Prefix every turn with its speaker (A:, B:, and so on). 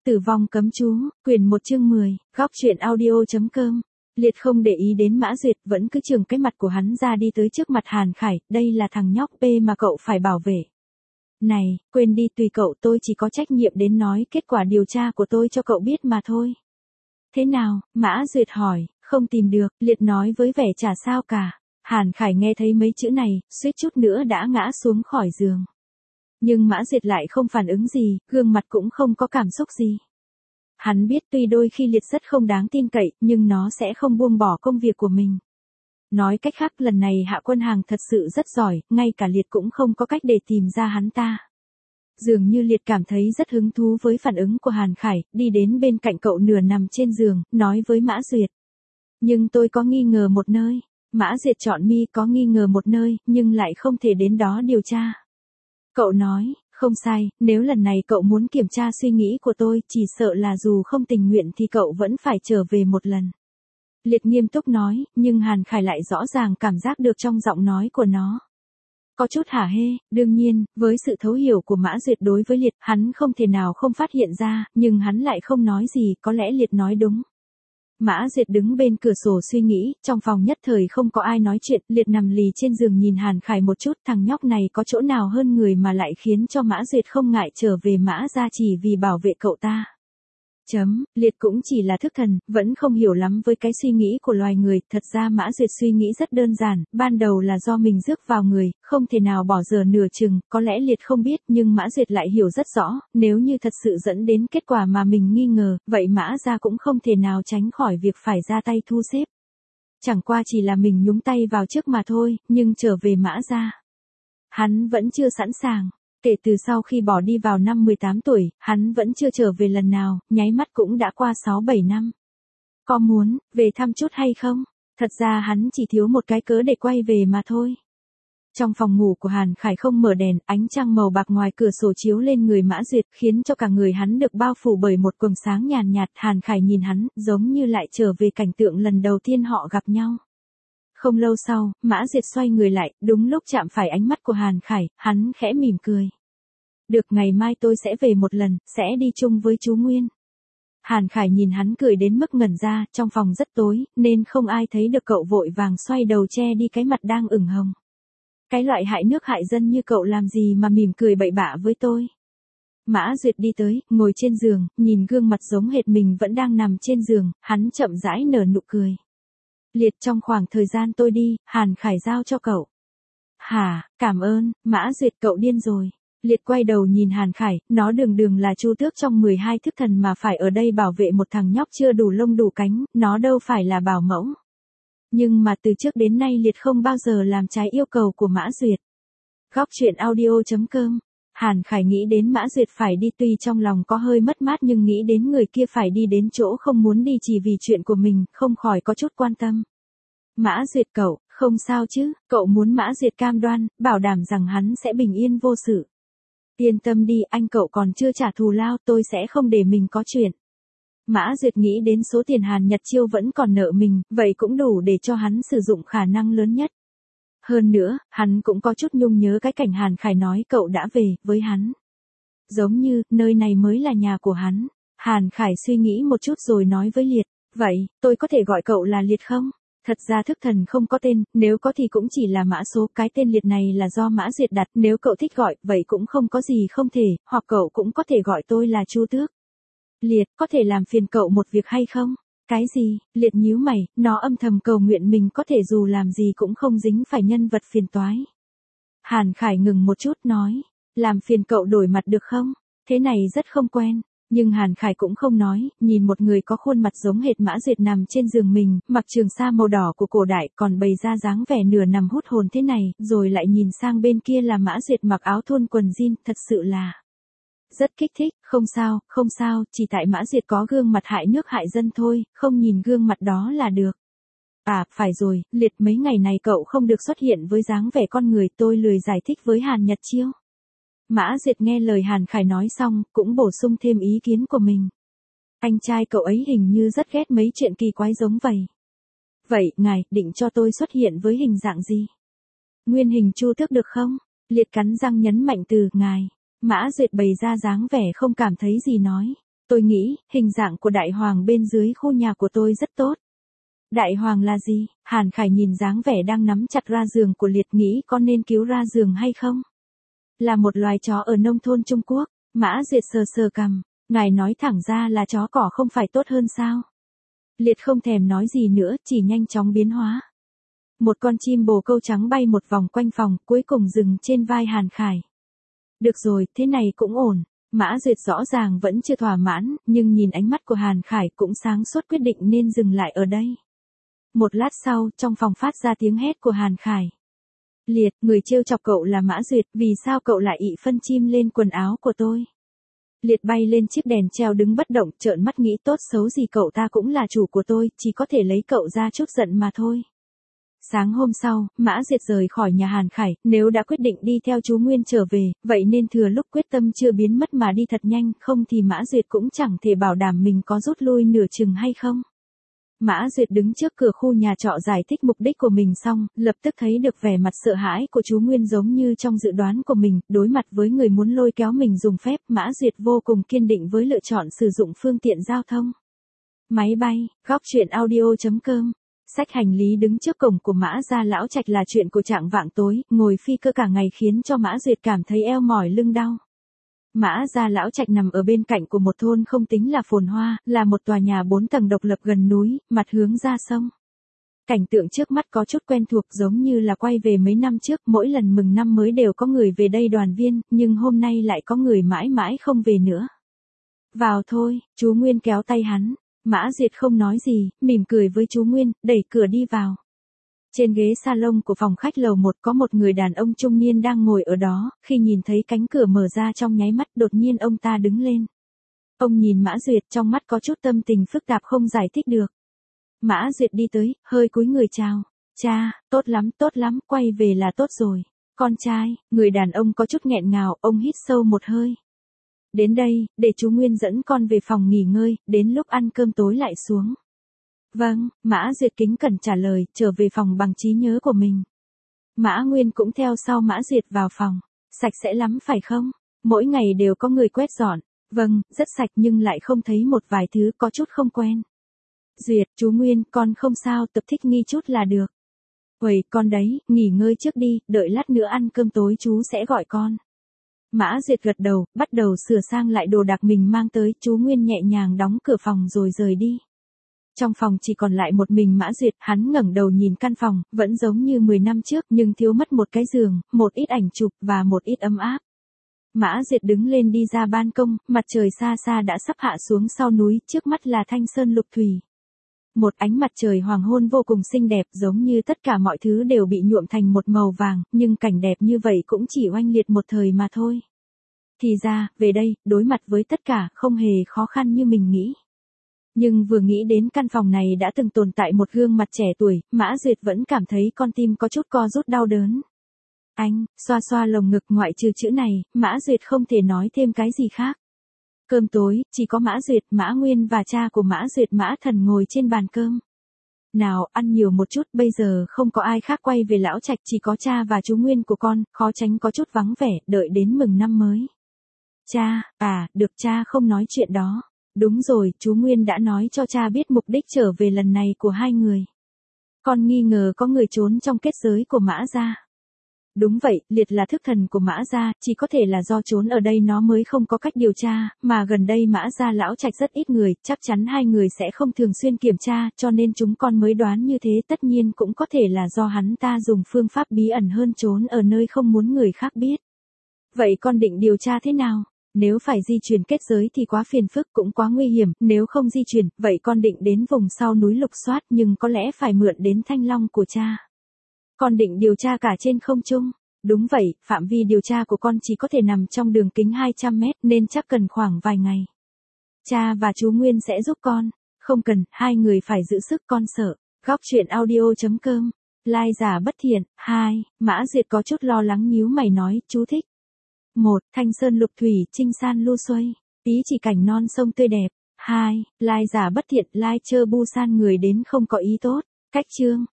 A: Tử vong cấm chú, quyển 1 chương 10, góc truyện audio.com. Liệt không để ý đến Mã Duyệt, vẫn cứ chừng cái mặt của hắn ra đi tới trước mặt Hàn Khải, đây là thằng nhóc P mà cậu phải bảo vệ. Này, quên đi, tùy cậu, tôi chỉ có trách nhiệm đến nói kết quả điều tra của tôi cho cậu biết mà thôi. Thế nào? Mã Duyệt hỏi. Không tìm được, Liệt nói với vẻ chả sao cả. Hàn Khải nghe thấy mấy chữ này, suýt chút nữa đã ngã xuống khỏi giường. Nhưng Mã Duyệt lại không phản ứng gì, gương mặt cũng không có cảm xúc gì. Hắn biết tuy đôi khi Liệt rất không đáng tin cậy, nhưng nó sẽ không buông bỏ công việc của mình. Nói cách khác, lần này Hạ Quân Hàng thật sự rất giỏi, ngay cả Liệt cũng không có cách để tìm ra hắn ta. Dường như Liệt cảm thấy rất hứng thú với phản ứng của Hàn Khải, đi đến bên cạnh cậu nửa nằm trên giường, nói với Mã Duyệt. Nhưng tôi có nghi ngờ một nơi. Mã Duyệt chọn mi có nghi ngờ một nơi, nhưng lại không thể đến đó điều tra. Cậu nói, không sai, nếu lần này cậu muốn kiểm tra suy nghĩ của tôi, chỉ sợ là dù không tình nguyện thì cậu vẫn phải trở về một lần. Liệt nghiêm túc nói, nhưng Hàn Khải lại rõ ràng cảm giác được trong giọng nói của nó. Có chút hả hê, đương nhiên, với sự thấu hiểu của Mã Duyệt đối với Liệt, hắn không thể nào không phát hiện ra, nhưng hắn lại không nói gì, có lẽ Liệt nói đúng. Mã Duyệt đứng bên cửa sổ suy nghĩ, trong phòng nhất thời không có ai nói chuyện, Liệt nằm lì trên giường nhìn Hàn Khải một chút, thằng nhóc này có chỗ nào hơn người mà lại khiến cho Mã Duyệt không ngại trở về Mã gia chỉ vì bảo vệ cậu ta. Liệt cũng chỉ là thức thần, vẫn không hiểu lắm với cái suy nghĩ của loài người, thật ra Mã Duyệt suy nghĩ rất đơn giản, ban đầu là do mình rước vào người, không thể nào bỏ dở nửa chừng, có lẽ Liệt không biết nhưng Mã Duyệt lại hiểu rất rõ, nếu như thật sự dẫn đến kết quả mà mình nghi ngờ, vậy Mã gia cũng không thể nào tránh khỏi việc phải ra tay thu xếp. Chẳng qua chỉ là mình nhúng tay vào trước mà thôi, nhưng trở về Mã gia, hắn vẫn chưa sẵn sàng. Kể từ sau khi bỏ đi vào năm 18 tuổi, hắn vẫn chưa trở về lần nào, nháy mắt cũng đã qua 6-7 năm. Có muốn về thăm chút hay không? Thật ra hắn chỉ thiếu một cái cớ để quay về mà thôi. Trong phòng ngủ của Hàn Khải không mở đèn, ánh trăng màu bạc ngoài cửa sổ chiếu lên người Mã Duyệt, khiến cho cả người hắn được bao phủ bởi một quầng sáng nhàn nhạt. Hàn Khải nhìn hắn, giống như lại trở về cảnh tượng lần đầu tiên họ gặp nhau. Không lâu sau, Mã Duyệt xoay người lại, đúng lúc chạm phải ánh mắt của Hàn Khải, hắn khẽ mỉm cười. Được, ngày mai tôi sẽ về một lần, sẽ đi chung với chú Nguyên. Hàn Khải nhìn hắn cười đến mức ngẩn ra, trong phòng rất tối, nên không ai thấy được cậu vội vàng xoay đầu che đi cái mặt đang ửng hồng. Cái loại hại nước hại dân như cậu làm gì mà mỉm cười bậy bạ với tôi. Mã Duyệt đi tới, ngồi trên giường, nhìn gương mặt giống hệt mình vẫn đang nằm trên giường, hắn chậm rãi nở nụ cười. Liệt, trong khoảng thời gian tôi đi, Hàn Khải giao cho cậu. Hả, cảm ơn, Mã Duyệt, cậu điên rồi. Liệt quay đầu nhìn Hàn Khải, nó đường là chu tước trong 12 thức thần mà phải ở đây bảo vệ một thằng nhóc chưa đủ lông đủ cánh, nó đâu phải là bảo mẫu. Nhưng mà từ trước đến nay Liệt không bao giờ làm trái yêu cầu của Mã Duyệt. Góc truyện audio.com. Hàn Khải nghĩ đến Mã Duyệt phải đi, tuy trong lòng có hơi mất mát nhưng nghĩ đến người kia phải đi đến chỗ không muốn đi chỉ vì chuyện của mình, không khỏi có chút quan tâm. Mã Duyệt, cậu, không sao chứ, cậu muốn Mã Duyệt cam đoan, bảo đảm rằng hắn sẽ bình yên vô sự. Yên tâm đi, anh cậu còn chưa trả thù lao, tôi sẽ không để mình có chuyện. Mã Duyệt nghĩ đến số tiền Hàn Nhật Chiêu vẫn còn nợ mình, vậy cũng đủ để cho hắn sử dụng khả năng lớn nhất. Hơn nữa, hắn cũng có chút nhung nhớ cái cảnh Hàn Khải nói cậu đã về, với hắn. Giống như, nơi này mới là nhà của hắn. Hàn Khải suy nghĩ một chút rồi nói với Liệt, vậy, tôi có thể gọi cậu là Liệt không? Thật ra thức thần không có tên, nếu có thì cũng chỉ là mã số, cái tên Liệt này là do Mã Duyệt đặt, nếu cậu thích gọi, vậy cũng không có gì không thể, hoặc cậu cũng có thể gọi tôi là Chu Tước. Liệt, có thể làm phiền cậu một việc hay không? Cái gì? Liệt nhíu mày, nó âm thầm cầu nguyện mình có thể dù làm gì cũng không dính phải nhân vật phiền toái. Hàn Khải ngừng một chút nói, làm phiền cậu đổi mặt được không? Thế này rất không quen. Nhưng Hàn Khải cũng không nói, nhìn một người có khuôn mặt giống hệt Mã Duyệt nằm trên giường mình, mặc trường sa màu đỏ của cổ đại còn bày ra dáng vẻ nửa nằm hút hồn thế này, rồi lại nhìn sang bên kia là Mã Duyệt mặc áo thun quần jean, thật sự là rất kích thích. Không sao, chỉ tại Mã Duyệt có gương mặt hại nước hại dân thôi, không nhìn gương mặt đó là được. À, phải rồi, Liệt, mấy ngày này cậu không được xuất hiện với dáng vẻ con người, tôi lười giải thích với Hàn Nhật Chiêu. Mã Duyệt nghe lời Hàn Khải nói xong, cũng bổ sung thêm ý kiến của mình. Anh trai cậu ấy hình như rất ghét mấy chuyện kỳ quái giống vậy. Vậy, ngài, định cho tôi xuất hiện với hình dạng gì? Nguyên hình Chu Tước được không? Liệt cắn răng nhấn mạnh từ, ngài. Mã Duyệt bày ra dáng vẻ không cảm thấy gì nói. Tôi nghĩ, hình dạng của đại hoàng bên dưới khu nhà của tôi rất tốt. Đại hoàng là gì? Hàn Khải nhìn dáng vẻ đang nắm chặt ra giường của Liệt nghĩ có nên cứu ra giường hay không? Là một loài chó ở nông thôn Trung Quốc. Mã Duyệt sờ sờ cằm. Ngài nói thẳng ra là chó cỏ không phải tốt hơn sao? Liệt không thèm nói gì nữa, chỉ nhanh chóng biến hóa. Một con chim bồ câu trắng bay một vòng quanh phòng, cuối cùng dừng trên vai Hàn Khải. Được rồi, thế này cũng ổn. Mã Duyệt rõ ràng vẫn chưa thỏa mãn, nhưng nhìn ánh mắt của Hàn Khải cũng sáng suốt quyết định nên dừng lại ở đây. Một lát sau, trong phòng phát ra tiếng hét của Hàn Khải. Liệt, người trêu chọc cậu là Mã Duyệt, vì sao cậu lại ị phân chim lên quần áo của tôi? Liệt bay lên chiếc đèn treo đứng bất động, trợn mắt nghĩ tốt xấu gì cậu ta cũng là chủ của tôi, chỉ có thể lấy cậu ra chút giận mà thôi. Sáng hôm sau, Mã Duyệt rời khỏi nhà Hàn Khải, nếu đã quyết định đi theo chú Nguyên trở về, vậy nên thừa lúc quyết tâm chưa biến mất mà đi thật nhanh, không thì Mã Duyệt cũng chẳng thể bảo đảm mình có rút lui nửa chừng hay không. Mã Duyệt đứng trước cửa khu nhà trọ giải thích mục đích của mình xong, lập tức thấy được vẻ mặt sợ hãi của chú Nguyên giống như trong dự đoán của mình, đối mặt với người muốn lôi kéo mình dùng phép, Mã Duyệt vô cùng kiên định với lựa chọn sử dụng phương tiện giao thông. Máy bay, góc truyện audio.com. Xách hành lý đứng trước cổng của Mã gia lão trạch là chuyện của trạng vạng tối, ngồi phi cơ cả ngày khiến cho Mã Duyệt cảm thấy eo mỏi lưng đau. Mã gia lão trạch nằm ở bên cạnh của một thôn không tính là phồn hoa, là một tòa nhà 4 tầng độc lập gần núi, mặt hướng ra sông. Cảnh tượng trước mắt có chút quen thuộc giống như là quay về mấy năm trước, mỗi lần mừng năm mới đều có người về đây đoàn viên, nhưng hôm nay lại có người mãi mãi không về nữa. Vào thôi, chú Nguyên kéo tay hắn. Mã Duyệt không nói gì, mỉm cười với chú Nguyên, đẩy cửa đi vào. Trên ghế salon của phòng khách lầu 1 có một người đàn ông trung niên đang ngồi ở đó, khi nhìn thấy cánh cửa mở ra trong nháy mắt đột nhiên ông ta đứng lên. Ông nhìn Mã Duyệt trong mắt có chút tâm tình phức tạp không giải thích được. Mã Duyệt đi tới, hơi cúi người chào. Cha, tốt lắm, quay về là tốt rồi. Con trai, người đàn ông có chút nghẹn ngào, ông hít sâu một hơi. Đến đây, để chú Nguyên dẫn con về phòng nghỉ ngơi, đến lúc ăn cơm tối lại xuống. Vâng, Mã Duyệt kính cẩn trả lời, trở về phòng bằng trí nhớ của mình. Mã Nguyên cũng theo sau Mã Duyệt vào phòng. Sạch sẽ lắm phải không? Mỗi ngày đều có người quét dọn. Vâng, rất sạch nhưng lại không thấy một vài thứ có chút không quen. Duyệt, chú Nguyên, con không sao, tập thích nghi chút là được. Uầy, con đấy, nghỉ ngơi trước đi, đợi lát nữa ăn cơm tối chú sẽ gọi con. Mã Duyệt gật đầu, bắt đầu sửa sang lại đồ đạc mình mang tới, chú Nguyên nhẹ nhàng đóng cửa phòng rồi rời đi. Trong phòng chỉ còn lại một mình Mã Duyệt, hắn ngẩng đầu nhìn căn phòng, vẫn giống như 10 năm trước nhưng thiếu mất một cái giường, một ít ảnh chụp và một ít ấm áp. Mã Duyệt đứng lên đi ra ban công, mặt trời xa xa đã sắp hạ xuống sau núi, trước mắt là thanh sơn lục thủy. Một ánh mặt trời hoàng hôn vô cùng xinh đẹp giống như tất cả mọi thứ đều bị nhuộm thành một màu vàng, nhưng cảnh đẹp như vậy cũng chỉ oanh liệt một thời mà thôi. Thì ra, về đây, đối mặt với tất cả, không hề khó khăn như mình nghĩ. Nhưng vừa nghĩ đến căn phòng này đã từng tồn tại một gương mặt trẻ tuổi, Mã Duyệt vẫn cảm thấy con tim có chút co rút đau đớn. Anh, xoa xoa lồng ngực ngoại trừ chữ này, Mã Duyệt không thể nói thêm cái gì khác. Cơm tối, chỉ có Mã Duyệt, Mã Nguyên và cha của Mã Duyệt Mã Thần ngồi trên bàn cơm. Nào, ăn nhiều một chút, bây giờ không có ai khác quay về lão trạch, chỉ có cha và chú Nguyên của con, khó tránh có chút vắng vẻ, đợi đến mừng năm mới. Cha, được cha không nói chuyện đó. Đúng rồi, chú Nguyên đã nói cho cha biết mục đích trở về lần này của hai người. Con nghi ngờ có người trốn trong kết giới của Mã gia. Đúng vậy, Liệt là thức thần của Mã gia, chỉ có thể là do trốn ở đây nó mới không có cách điều tra, mà gần đây Mã gia lão trạch rất ít người, chắc chắn hai người sẽ không thường xuyên kiểm tra, cho nên chúng con mới đoán như thế, tất nhiên cũng có thể là do hắn ta dùng phương pháp bí ẩn hơn trốn ở nơi không muốn người khác biết. Vậy con định điều tra thế nào? Nếu phải di chuyển kết giới thì quá phiền phức cũng quá nguy hiểm, nếu không di chuyển, vậy con định đến vùng sau núi lục soát nhưng có lẽ phải mượn đến thanh long của cha. Con định điều tra cả trên không trung. Đúng vậy, phạm vi điều tra của con chỉ có thể nằm trong đường kính 200 mét nên chắc cần khoảng vài ngày. Cha và chú Nguyên sẽ giúp con. Không cần, hai người phải giữ sức con sợ. Góc truyện audio.com. Lai giả bất thiện. 2. Mã Duyệt có chút lo lắng nhíu mày nói, chú thích. 1. Thanh sơn lục thủy, trinh san lu xuây. Ý chỉ cảnh non sông tươi đẹp. 2. Lai giả bất thiện, lai chơ bu san người đến không có ý tốt. Cách chương.